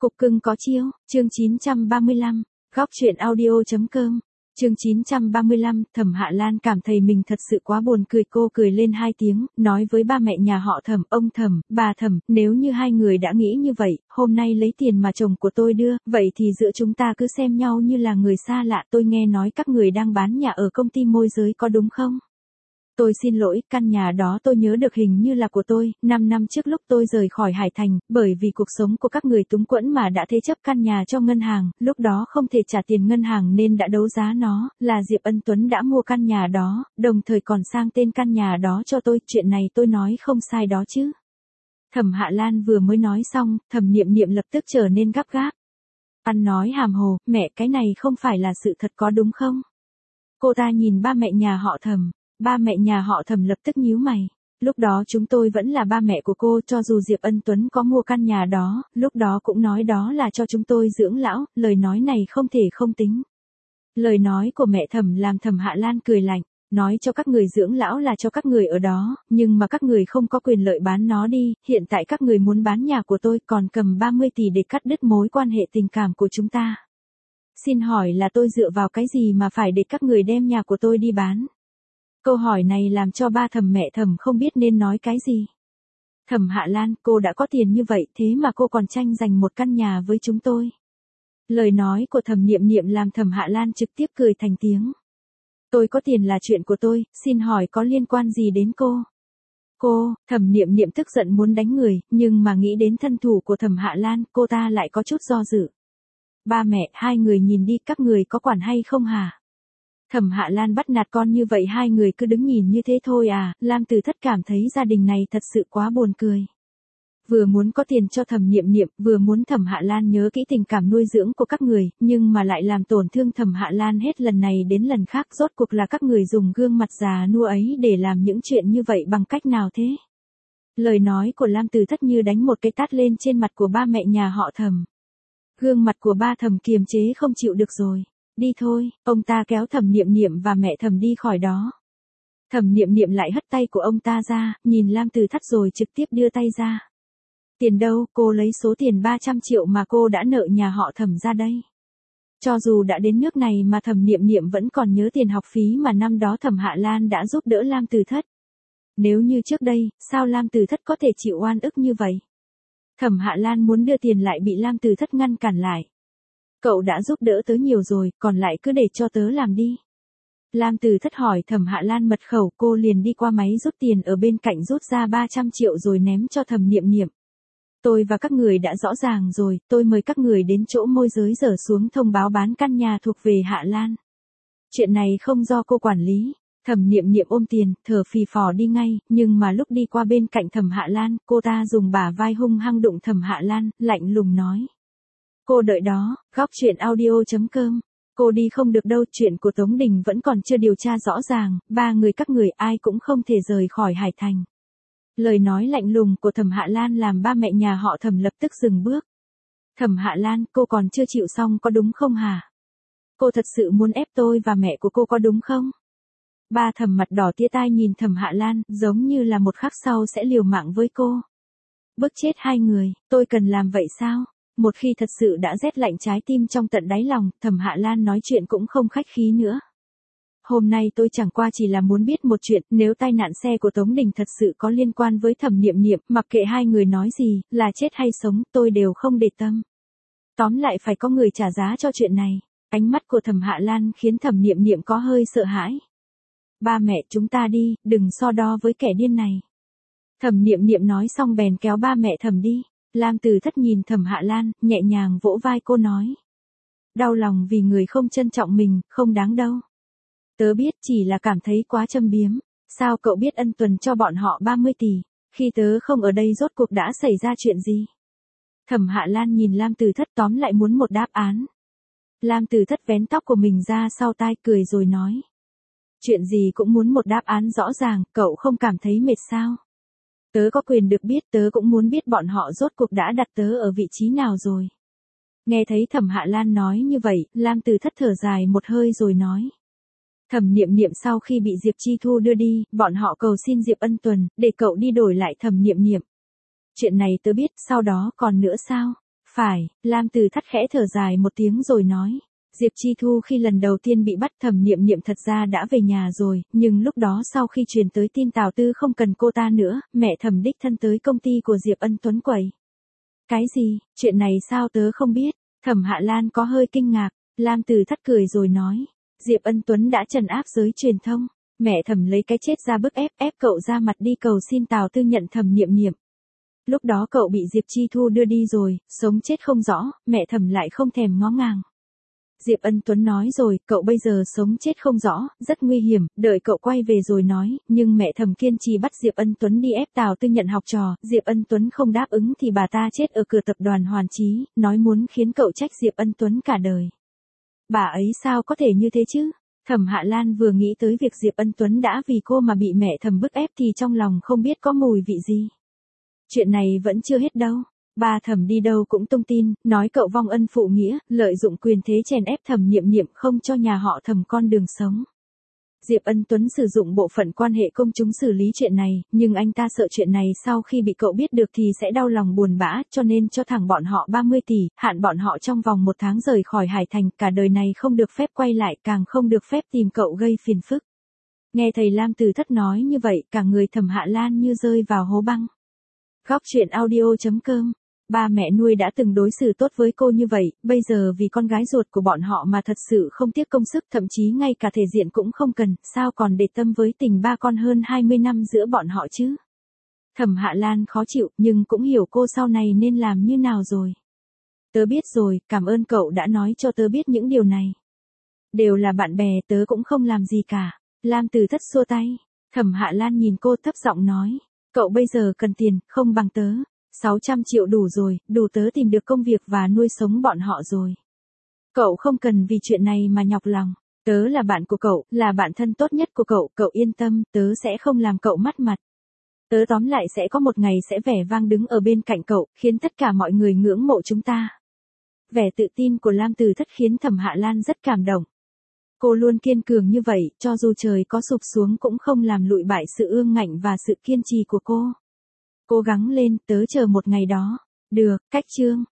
Cục cưng có chiêu, chương 935, góc truyện audio.com, chương 935, Thẩm Hạ Lan cảm thấy mình thật sự quá buồn cười, cô cười lên hai tiếng, nói với ba mẹ nhà họ Thẩm, ông Thẩm, bà Thẩm, nếu như hai người đã nghĩ như vậy, hôm nay lấy tiền mà chồng của tôi đưa, vậy thì giữa chúng ta cứ xem nhau như là người xa lạ, tôi nghe nói các người đang bán nhà ở công ty môi giới có đúng không? Tôi xin lỗi, căn nhà đó tôi nhớ được hình như là của tôi, 5 năm trước lúc tôi rời khỏi Hải Thành, bởi vì cuộc sống của các người túng quẫn mà đã thế chấp căn nhà cho ngân hàng, lúc đó không thể trả tiền ngân hàng nên đã đấu giá nó, là Diệp Ân Tuấn đã mua căn nhà đó, đồng thời còn sang tên căn nhà đó cho tôi, chuyện này tôi nói không sai đó chứ. Thẩm Hạ Lan vừa mới nói xong, Thẩm Niệm Niệm lập tức trở nên gấp gáp. Ăn nói hàm hồ, mẹ cái này không phải là sự thật có đúng không? Cô ta nhìn ba mẹ nhà họ Thẩm. Ba mẹ nhà họ Thẩm lập tức nhíu mày. Lúc đó chúng tôi vẫn là ba mẹ của cô, cho dù Diệp Ân Tuấn có mua căn nhà đó, lúc đó cũng nói đó là cho chúng tôi dưỡng lão, lời nói này không thể không tính. Lời nói của mẹ Thẩm làm Thẩm Hạ Lan cười lạnh, nói cho các người dưỡng lão là cho các người ở đó, nhưng mà các người không có quyền lợi bán nó đi, hiện tại các người muốn bán nhà của tôi còn cầm 30 tỷ để cắt đứt mối quan hệ tình cảm của chúng ta. Xin hỏi là tôi dựa vào cái gì mà phải để các người đem nhà của tôi đi bán? Câu hỏi này làm cho ba Thẩm mẹ Thẩm không biết nên nói cái gì. Thẩm Hạ Lan, cô đã có tiền như vậy thế mà cô còn tranh giành một căn nhà với chúng tôi. Lời nói của Thẩm Niệm Niệm làm Thẩm Hạ Lan trực tiếp cười thành tiếng. Tôi có tiền là chuyện của tôi, xin hỏi có liên quan gì đến cô? Cô, Thẩm Niệm Niệm tức giận muốn đánh người, nhưng mà nghĩ đến thân thủ của Thẩm Hạ Lan, cô ta lại có chút do dự. Ba mẹ, hai người nhìn đi, các người có quản hay không hả? Thẩm Hạ Lan bắt nạt con như vậy hai người cứ đứng nhìn như thế thôi à, Lam Từ Thất cảm thấy gia đình này thật sự quá buồn cười. Vừa muốn có tiền cho Thẩm Niệm Niệm, vừa muốn Thẩm Hạ Lan nhớ kỹ tình cảm nuôi dưỡng của các người, nhưng mà lại làm tổn thương Thẩm Hạ Lan hết lần này đến lần khác, rốt cuộc là các người dùng gương mặt già nua ấy để làm những chuyện như vậy bằng cách nào thế? Lời nói của Lam Từ Thất như đánh một cái tát lên trên mặt của ba mẹ nhà họ Thẩm. Gương mặt của ba Thẩm kiềm chế không chịu được rồi. Đi thôi, ông ta kéo Thẩm Niệm Niệm và mẹ Thẩm đi khỏi đó. Thẩm Niệm Niệm lại hất tay của ông ta ra, nhìn Lam Từ Thất rồi trực tiếp đưa tay ra. Tiền đâu, cô lấy số tiền 300 triệu mà cô đã nợ nhà họ Thẩm ra đây. Cho dù đã đến nước này mà Thẩm Niệm Niệm vẫn còn nhớ tiền học phí mà năm đó Thẩm Hạ Lan đã giúp đỡ Lam Từ Thất. Nếu như trước đây, sao Lam Từ Thất có thể chịu oan ức như vậy? Thẩm Hạ Lan muốn đưa tiền lại bị Lam Từ Thất ngăn cản lại. Cậu đã giúp đỡ tớ nhiều rồi, còn lại cứ để cho tớ làm đi. Lam Từ Thất hỏi Thẩm Hạ Lan mật khẩu, cô liền đi qua máy rút tiền ở bên cạnh rút ra 300 triệu rồi ném cho Thẩm Niệm Niệm. Tôi và các người đã rõ ràng rồi, tôi mời các người đến chỗ môi giới dở xuống thông báo bán căn nhà thuộc về Hạ Lan. Chuyện này không do cô quản lý. Thẩm Niệm Niệm ôm tiền, thở phì phò đi ngay, nhưng mà lúc đi qua bên cạnh Thẩm Hạ Lan, cô ta dùng bả vai hung hăng đụng Thẩm Hạ Lan, lạnh lùng nói. Cô đợi đó, góc truyện audio.com. Cô đi không được đâu, chuyện của Tống Đình vẫn còn chưa điều tra rõ ràng, ba người các người ai cũng không thể rời khỏi Hải Thành. Lời nói lạnh lùng của Thẩm Hạ Lan làm ba mẹ nhà họ Thẩm lập tức dừng bước. Thẩm Hạ Lan, cô còn chưa chịu xong có đúng không hả? Cô thật sự muốn ép tôi và mẹ của cô có đúng không? Ba Thẩm mặt đỏ tía tai nhìn Thẩm Hạ Lan, giống như là một khắc sau sẽ liều mạng với cô. Bức chết hai người, tôi cần làm vậy sao? Một khi thật sự đã rét lạnh trái tim trong tận đáy lòng, Thẩm Hạ Lan nói chuyện cũng không khách khí nữa. Hôm nay tôi chẳng qua chỉ là muốn biết một chuyện, nếu tai nạn xe của Tống Đình thật sự có liên quan với Thẩm Niệm Niệm, mặc kệ hai người nói gì, là chết hay sống, tôi đều không để tâm. Tóm lại phải có người trả giá cho chuyện này. Ánh mắt của Thẩm Hạ Lan khiến Thẩm Niệm Niệm có hơi sợ hãi. Ba mẹ chúng ta đi, đừng so đo với kẻ điên này. Thẩm Niệm Niệm nói xong bèn kéo ba mẹ Thẩm đi. Lam Từ Thất nhìn Thẩm Hạ Lan, nhẹ nhàng vỗ vai cô nói. Đau lòng vì người không trân trọng mình, không đáng đâu. Tớ biết chỉ là cảm thấy quá châm biếm. Sao cậu biết ân tuần cho bọn họ 30 tỷ, khi tớ không ở đây rốt cuộc đã xảy ra chuyện gì? Thẩm Hạ Lan nhìn Lam Từ Thất tóm lại muốn một đáp án. Lam Từ Thất vén tóc của mình ra sau tai cười rồi nói. Chuyện gì cũng muốn một đáp án rõ ràng, cậu không cảm thấy mệt sao? Tớ có quyền được biết, tớ cũng muốn biết bọn họ rốt cuộc đã đặt tớ ở vị trí nào rồi. Nghe thấy Thẩm Hạ Lan nói như vậy, Lam Từ Thất thở dài một hơi rồi nói. Thẩm Niệm Niệm sau khi bị Diệp Chi Thu đưa đi, bọn họ cầu xin Diệp Ân Tuần, để cậu đi đổi lại Thẩm Niệm Niệm. Chuyện này tớ biết, sau đó còn nữa sao? Phải, Lam Tử Thắt khẽ thở dài một tiếng rồi nói. Diệp Chi Thu khi lần đầu tiên bị bắt Thẩm Niệm Niệm thật ra đã về nhà rồi, nhưng lúc đó sau khi truyền tới tin Tào Tư không cần cô ta nữa, mẹ Thẩm đích thân tới công ty của Diệp Ân Tuấn quẩy. Cái gì, chuyện này sao tớ không biết? Thẩm Hạ Lan có hơi kinh ngạc, Lam Tử Thắt cười rồi nói. Diệp Ân Tuấn đã trấn áp giới truyền thông, mẹ Thẩm lấy cái chết ra bức ép cậu ra mặt đi cầu xin Tào Tư nhận Thẩm Niệm Niệm. Lúc đó cậu bị Diệp Chi Thu đưa đi rồi, sống chết không rõ, mẹ Thẩm lại không thèm ngó ngàng. Diệp Ân Tuấn nói rồi, cậu bây giờ sống chết không rõ, rất nguy hiểm, đợi cậu quay về rồi nói, nhưng mẹ Thẩm kiên trì bắt Diệp Ân Tuấn đi ép Tào Tư nhận học trò, Diệp Ân Tuấn không đáp ứng thì bà ta chết ở cửa tập đoàn Hoàn Chí, nói muốn khiến cậu trách Diệp Ân Tuấn cả đời. Bà ấy sao có thể như thế chứ? Thẩm Hạ Lan vừa nghĩ tới việc Diệp Ân Tuấn đã vì cô mà bị mẹ Thẩm bức ép thì trong lòng không biết có mùi vị gì. Chuyện này vẫn chưa hết đâu. Ba Thẩm đi đâu cũng tung tin, nói cậu vong ân phụ nghĩa, lợi dụng quyền thế chèn ép Thẩm Niệm Niệm không cho nhà họ Thẩm con đường sống. Diệp Ân Tuấn sử dụng bộ phận quan hệ công chúng xử lý chuyện này, nhưng anh ta sợ chuyện này sau khi bị cậu biết được thì sẽ đau lòng buồn bã, cho nên cho thẳng bọn họ 30 tỷ, hạn bọn họ trong vòng 1 tháng rời khỏi Hải Thành, cả đời này không được phép quay lại, càng không được phép tìm cậu gây phiền phức. Nghe thầy Lam Tử Thất nói như vậy, cả người Thẩm Hạ Lan như rơi vào hố băng. Góc truyện audio.com. Ba mẹ nuôi đã từng đối xử tốt với cô như vậy, bây giờ vì con gái ruột của bọn họ mà thật sự không tiếc công sức, thậm chí ngay cả thể diện cũng không cần, sao còn để tâm với tình ba con hơn 20 năm giữa bọn họ chứ? Thẩm Hạ Lan khó chịu, nhưng cũng hiểu cô sau này nên làm như nào rồi. Tớ biết rồi, cảm ơn cậu đã nói cho tớ biết những điều này. Đều là bạn bè, tớ cũng không làm gì cả. Lam Tử Thất xua tay. Thẩm Hạ Lan nhìn cô thấp giọng nói. Cậu bây giờ cần tiền, không bằng tớ. 600 triệu đủ rồi, đủ tớ tìm được công việc và nuôi sống bọn họ rồi. Cậu không cần vì chuyện này mà nhọc lòng. Tớ là bạn của cậu, là bạn thân tốt nhất của cậu, cậu yên tâm, tớ sẽ không làm cậu mất mặt. Tớ tóm lại sẽ có một ngày sẽ vẻ vang đứng ở bên cạnh cậu, khiến tất cả mọi người ngưỡng mộ chúng ta. Vẻ tự tin của Lam Tử Thất khiến Thẩm Hạ Lan rất cảm động. Cô luôn kiên cường như vậy, cho dù trời có sụp xuống cũng không làm lụi bại sự ương ngạnh và sự kiên trì của cô. Cố gắng lên, tớ chờ một ngày đó. Được, cách chương.